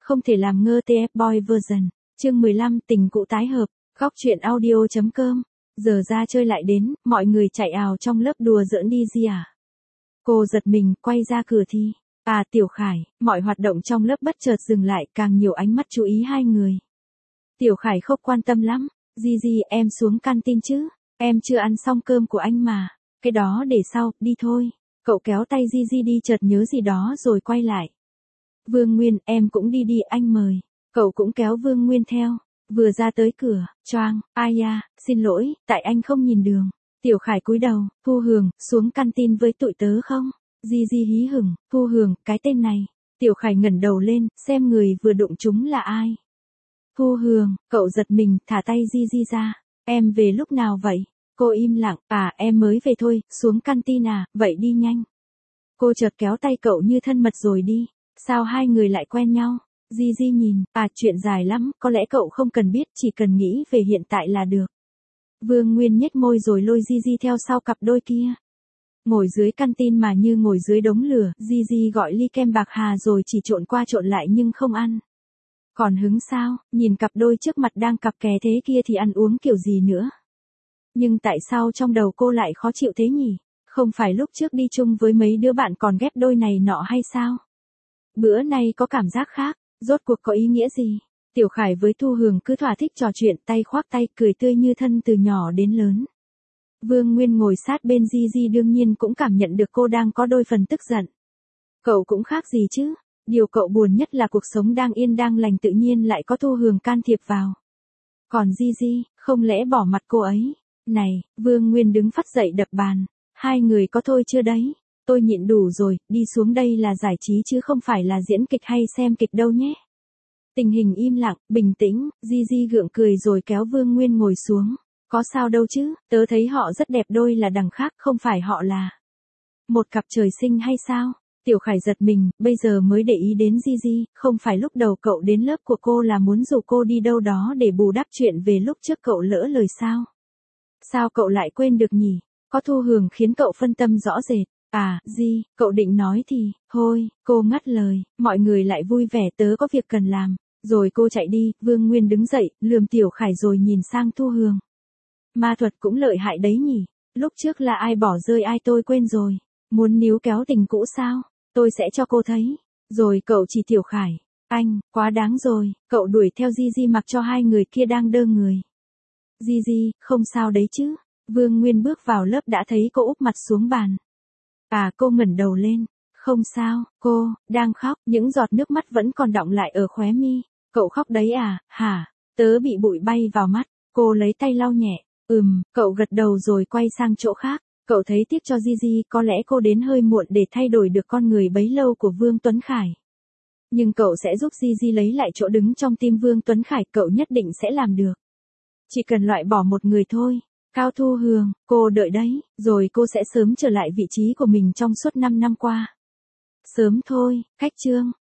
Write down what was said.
Không thể làm ngơ TF Boy version. Chương 15 tình cũ tái hợp. Góc truyện audio.com. Giờ ra chơi lại đến, mọi người chạy ào trong lớp đùa giỡn đi gì à? Cô giật mình, quay ra cửa thì. À Tiểu Khải, mọi hoạt động trong lớp bất chợt dừng lại, càng nhiều ánh mắt chú ý hai người. Tiểu Khải không quan tâm lắm. Gigi, em xuống canteen chứ? Em chưa ăn xong cơm của anh mà. Cái đó để sau, đi thôi. Cậu kéo tay Gigi đi, chợt nhớ gì đó rồi quay lại. Vương Nguyên, em cũng đi đi, anh mời. Cậu cũng kéo Vương Nguyên theo. Vừa ra tới cửa, choang, ai da, xin lỗi, tại anh không nhìn đường. Tiểu Khải cúi đầu, Thu Hường, xuống canteen với tụi tớ không? Gigi hí hửng, Thu Hường, cái tên này. Tiểu Khải ngẩng đầu lên, xem người vừa đụng chúng là ai. Thu Hường, cậu giật mình, thả tay Gigi ra. Em về lúc nào vậy? Cô im lặng, à em mới về thôi, xuống canteen à, vậy đi nhanh. Cô chợt kéo tay cậu như thân mật rồi đi. Sao hai người lại quen nhau? Gigi nhìn, à chuyện dài lắm, có lẽ cậu không cần biết, chỉ cần nghĩ về hiện tại là được. Vương Nguyên nhếch môi rồi lôi Gigi theo sau cặp đôi kia. Ngồi dưới canteen mà như ngồi dưới đống lửa, Gigi gọi ly kem bạc hà rồi chỉ trộn qua trộn lại nhưng không ăn. Còn hứng sao, nhìn cặp đôi trước mặt đang cặp kè thế kia thì ăn uống kiểu gì nữa. Nhưng tại sao trong đầu cô lại khó chịu thế nhỉ? Không phải lúc trước đi chung với mấy đứa bạn còn ghép đôi này nọ hay sao? Bữa nay có cảm giác khác, rốt cuộc có ý nghĩa gì? Tiểu Khải với Thu Hường cứ thỏa thích trò chuyện, tay khoác tay, cười tươi như thân từ nhỏ đến lớn. Vương Nguyên ngồi sát bên Gigi đương nhiên cũng cảm nhận được cô đang có đôi phần tức giận. Cậu cũng khác gì chứ? Điều cậu buồn nhất là cuộc sống đang yên đang lành tự nhiên lại có Thu Hường can thiệp vào. Còn Gigi, không lẽ bỏ mặt cô ấy? Này, Vương Nguyên đứng phắt dậy đập bàn. Hai người có thôi chưa đấy? Tôi nhịn đủ rồi, đi xuống đây là giải trí chứ không phải là diễn kịch hay xem kịch đâu nhé. Tình hình im lặng, bình tĩnh, Gigi gượng cười rồi kéo Vương Nguyên ngồi xuống. Có sao đâu chứ, tớ thấy họ rất đẹp đôi là đằng khác, không phải họ là một cặp trời sinh hay sao? Tiểu Khải giật mình, bây giờ mới để ý đến Gigi, không phải lúc đầu cậu đến lớp của cô là muốn rủ cô đi đâu đó để bù đắp chuyện về lúc trước cậu lỡ lời sao? Sao cậu lại quên được nhỉ? Có Thu Hường khiến cậu phân tâm rõ rệt. À, cậu định nói thì, thôi, cô ngắt lời, mọi người lại vui vẻ, tớ có việc cần làm. Rồi cô chạy đi, Vương Nguyên đứng dậy, lườm Tiểu Khải rồi nhìn sang Thu Hường. Ma thuật cũng lợi hại đấy nhỉ, lúc trước là ai bỏ rơi ai tôi quên rồi. Muốn níu kéo tình cũ sao? Tôi sẽ cho cô thấy. Rồi cậu chỉ Tiểu Khải. Anh, quá đáng rồi, cậu đuổi theo Gigi mặc cho hai người kia đang đơ người. Gigi, không sao đấy chứ? Vương Nguyên bước vào lớp đã thấy cô úp mặt xuống bàn. À cô ngẩng đầu lên. Không sao, cô, đang khóc, những giọt nước mắt vẫn còn đọng lại ở khóe mi. Cậu khóc đấy à, hả? Tớ bị bụi bay vào mắt. Cô lấy tay lau nhẹ. Cậu gật đầu rồi quay sang chỗ khác. Cậu thấy tiếc cho Gigi, có lẽ cô đến hơi muộn để thay đổi được con người bấy lâu của Vương Tuấn Khải. Nhưng cậu sẽ giúp Gigi lấy lại chỗ đứng trong tim Vương Tuấn Khải, cậu nhất định sẽ làm được. Chỉ cần loại bỏ một người thôi. Cao Thu Hường, cô đợi đấy, rồi cô sẽ sớm trở lại vị trí của mình trong suốt 5 năm qua. Sớm thôi, cách chương.